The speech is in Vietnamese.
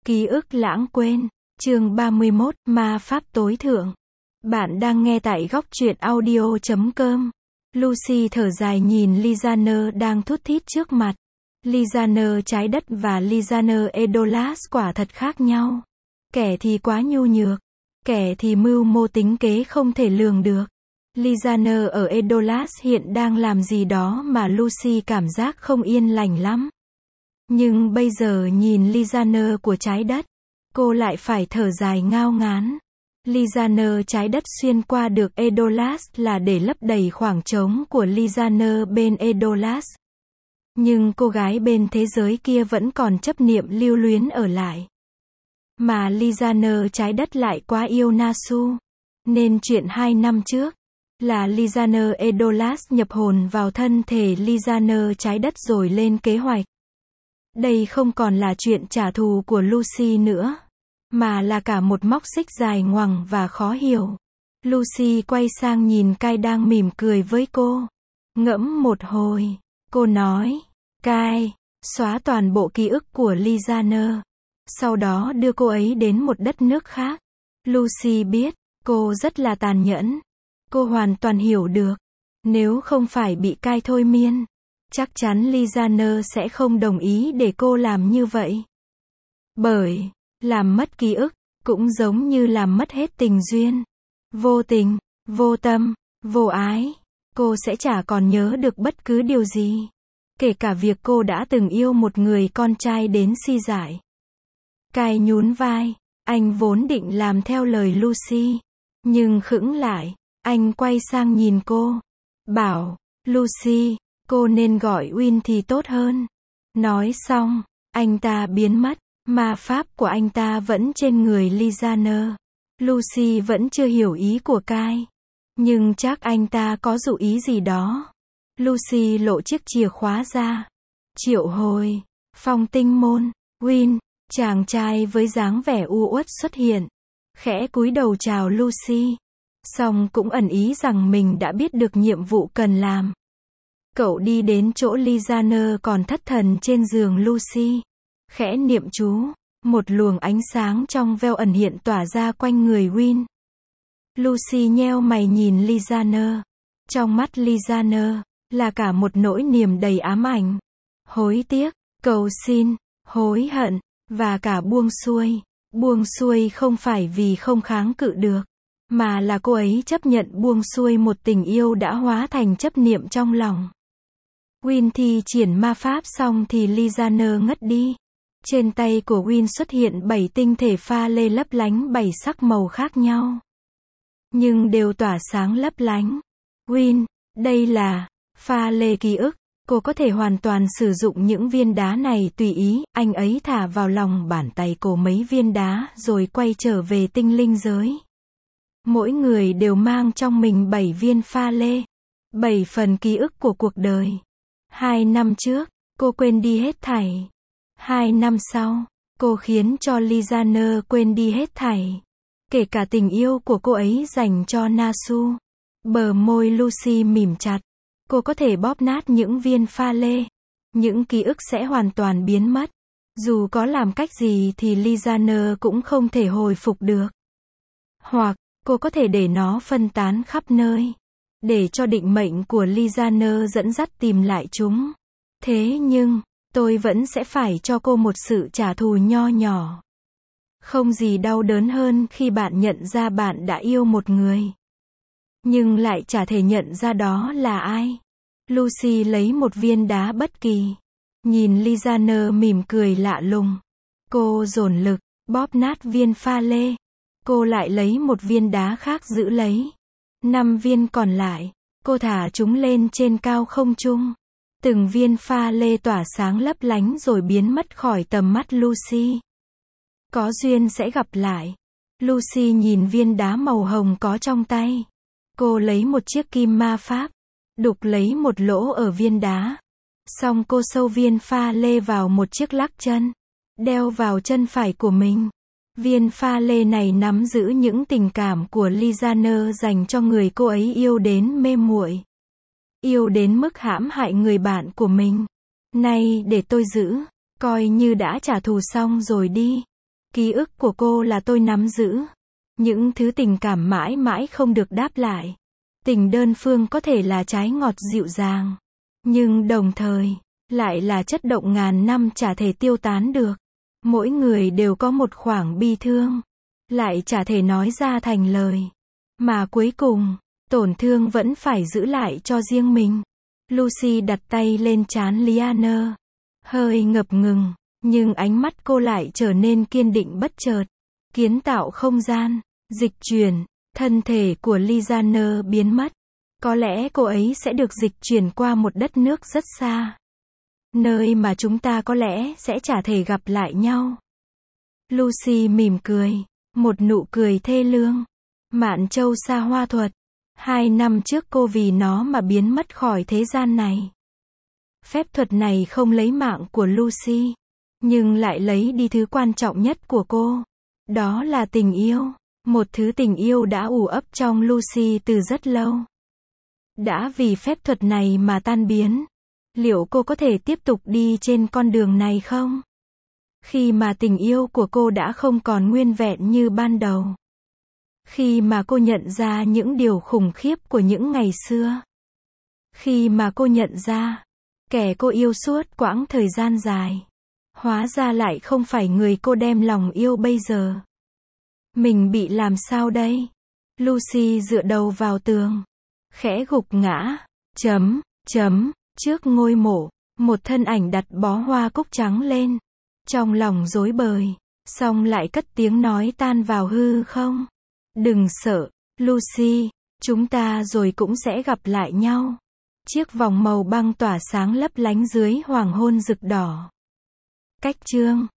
Ký ức lãng quên. Chương 31, Ma pháp tối thượng. Bạn đang nghe tại góc truyện audio.com. Lucy thở dài nhìn Lizaner đang thút thít trước mặt. Lizaner trái đất và Lizaner Edolas quả thật khác nhau. Kẻ thì quá nhu nhược, kẻ thì mưu mô tính kế không thể lường được. Lizaner ở Edolas hiện đang làm gì đó mà Lucy cảm giác không yên lành lắm. Nhưng bây giờ nhìn Lizaner của trái đất, cô lại phải thở dài ngao ngán. Lizaner trái đất xuyên qua được Edolas là để lấp đầy khoảng trống của Lizaner bên Edolas. Nhưng cô gái bên thế giới kia vẫn còn chấp niệm lưu luyến ở lại. Mà Lizaner trái đất lại quá yêu Nasu. Nên chuyện 2 năm trước, là Lizaner Edolas nhập hồn vào thân thể Lizaner trái đất rồi lên kế hoạch. Đây không còn là chuyện trả thù của Lucy nữa, mà là cả một móc xích dài ngoằng và khó hiểu. Lucy quay sang nhìn Kai đang mỉm cười với cô. Ngẫm một hồi, cô nói, Kai, xóa toàn bộ ký ức của Lizaner. Sau đó đưa cô ấy đến một đất nước khác. Lucy biết, cô rất là tàn nhẫn. Cô hoàn toàn hiểu được. Nếu không phải bị Kai thôi miên, chắc chắn Lizaner sẽ không đồng ý để cô làm như vậy. Bởi, làm mất ký ức, cũng giống như làm mất hết tình duyên. Vô tình, vô tâm, vô ái. Cô sẽ chả còn nhớ được bất cứ điều gì. Kể cả việc cô đã từng yêu một người con trai đến si dại. Kai nhún vai. Anh vốn định làm theo lời Lucy. Nhưng khựng lại. Anh quay sang nhìn cô. Bảo, Lucy, cô nên gọi Win thì tốt hơn. Nói xong, anh ta biến mất. Ma pháp của anh ta vẫn trên người Lizaner. Lucy vẫn chưa hiểu ý của Kai. Nhưng chắc anh ta có dụ ý gì đó. Lucy lộ chiếc chìa khóa ra. Triệu hồi. Phong tinh môn. Win, chàng trai với dáng vẻ u uất xuất hiện. Khẽ cúi đầu chào Lucy. Song cũng ẩn ý rằng mình đã biết được nhiệm vụ cần làm. Cậu đi đến chỗ Lizaner còn thất thần trên giường Lucy. Khẽ niệm chú. Một luồng ánh sáng trong veo ẩn hiện tỏa ra quanh người Win. Lucy nheo mày nhìn Lizaner. Trong mắt Lizaner, là cả một nỗi niềm đầy ám ảnh. Hối tiếc, cầu xin, hối hận, và cả buông xuôi. Buông xuôi không phải vì không kháng cự được, mà là cô ấy chấp nhận buông xuôi một tình yêu đã hóa thành chấp niệm trong lòng. Win thi triển ma pháp xong thì Lizaner ngất đi. Trên tay của Win xuất hiện 7 tinh thể pha lê lấp lánh 7 sắc màu khác nhau. Nhưng đều tỏa sáng lấp lánh. Win, đây là pha lê ký ức. Cô có thể hoàn toàn sử dụng những viên đá này tùy ý. Anh ấy thả vào lòng bàn tay cô mấy viên đá rồi quay trở về tinh linh giới. Mỗi người đều mang trong mình 7 viên pha lê. 7 phần ký ức của cuộc đời. 2 năm trước, cô quên đi hết thảy. 2 năm sau, cô khiến cho Lizaner quên đi hết thảy. Kể cả tình yêu của cô ấy dành cho Nasu. Bờ môi Lucy mỉm chặt. Cô có thể bóp nát những viên pha lê. Những ký ức sẽ hoàn toàn biến mất. Dù có làm cách gì thì Lizaner cũng không thể hồi phục được. Hoặc, cô có thể để nó phân tán khắp nơi. Để cho định mệnh của Lizaner dẫn dắt tìm lại chúng. Thế nhưng, tôi vẫn sẽ phải cho cô một sự trả thù nho nhỏ. Không gì đau đớn hơn khi bạn nhận ra bạn đã yêu một người. Nhưng lại chả thể nhận ra đó là ai. Lucy lấy một viên đá bất kỳ. Nhìn Lizaner mỉm cười lạ lùng. Cô dồn lực, bóp nát viên pha lê. Cô lại lấy một viên đá khác giữ lấy. 5 viên còn lại, cô thả chúng lên trên cao không trung. Từng viên pha lê tỏa sáng lấp lánh rồi biến mất khỏi tầm mắt Lucy. Có duyên sẽ gặp lại. Lucy nhìn viên đá màu hồng có trong tay. Cô lấy một chiếc kim ma pháp, đục lấy một lỗ ở viên đá. Xong cô sâu viên pha lê vào một chiếc lắc chân, đeo vào chân phải của mình. Viên pha lê này nắm giữ những tình cảm của Lizaner dành cho người cô ấy yêu đến mê muội. Yêu đến mức hãm hại người bạn của mình. Này để tôi giữ, coi như đã trả thù xong rồi đi. Ký ức của cô là tôi nắm giữ. Những thứ tình cảm mãi mãi không được đáp lại. Tình đơn phương có thể là trái ngọt dịu dàng, nhưng đồng thời, lại là chất động ngàn năm chả thể tiêu tán được. Mỗi người đều có một khoảng bi thương, lại chả thể nói ra thành lời. Mà cuối cùng, tổn thương vẫn phải giữ lại cho riêng mình. Lucy đặt tay lên trán Liana. Hơi ngập ngừng, nhưng ánh mắt cô lại trở nên kiên định bất chợt. Kiến tạo không gian, dịch chuyển, thân thể của Liana biến mất. Có lẽ cô ấy sẽ được dịch chuyển qua một đất nước rất xa. Nơi mà chúng ta có lẽ sẽ chả thể gặp lại nhau. Lucy mỉm cười, một nụ cười thê lương. Mạn Châu Sa Hoa Thuật. 2 năm trước cô vì nó mà biến mất khỏi thế gian này. Phép thuật này không lấy mạng của Lucy, nhưng lại lấy đi thứ quan trọng nhất của cô. Đó là tình yêu. Một thứ tình yêu đã ủ ấp trong Lucy từ rất lâu. Đã vì phép thuật này mà tan biến. Liệu cô có thể tiếp tục đi trên con đường này không? Khi mà tình yêu của cô đã không còn nguyên vẹn như ban đầu. Khi mà cô nhận ra những điều khủng khiếp của những ngày xưa. Khi mà cô nhận ra, kẻ cô yêu suốt quãng thời gian dài, hóa ra lại không phải người cô đem lòng yêu bây giờ. Mình bị làm sao đây? Lucy dựa đầu vào tường, khẽ gục ngã. Trước ngôi mộ, một thân ảnh đặt bó hoa cúc trắng lên. Trong lòng rối bời, xong lại cất tiếng nói tan vào hư không. Đừng sợ, Lucy, chúng ta rồi cũng sẽ gặp lại nhau. Chiếc vòng màu băng tỏa sáng lấp lánh dưới hoàng hôn rực đỏ. Cách chương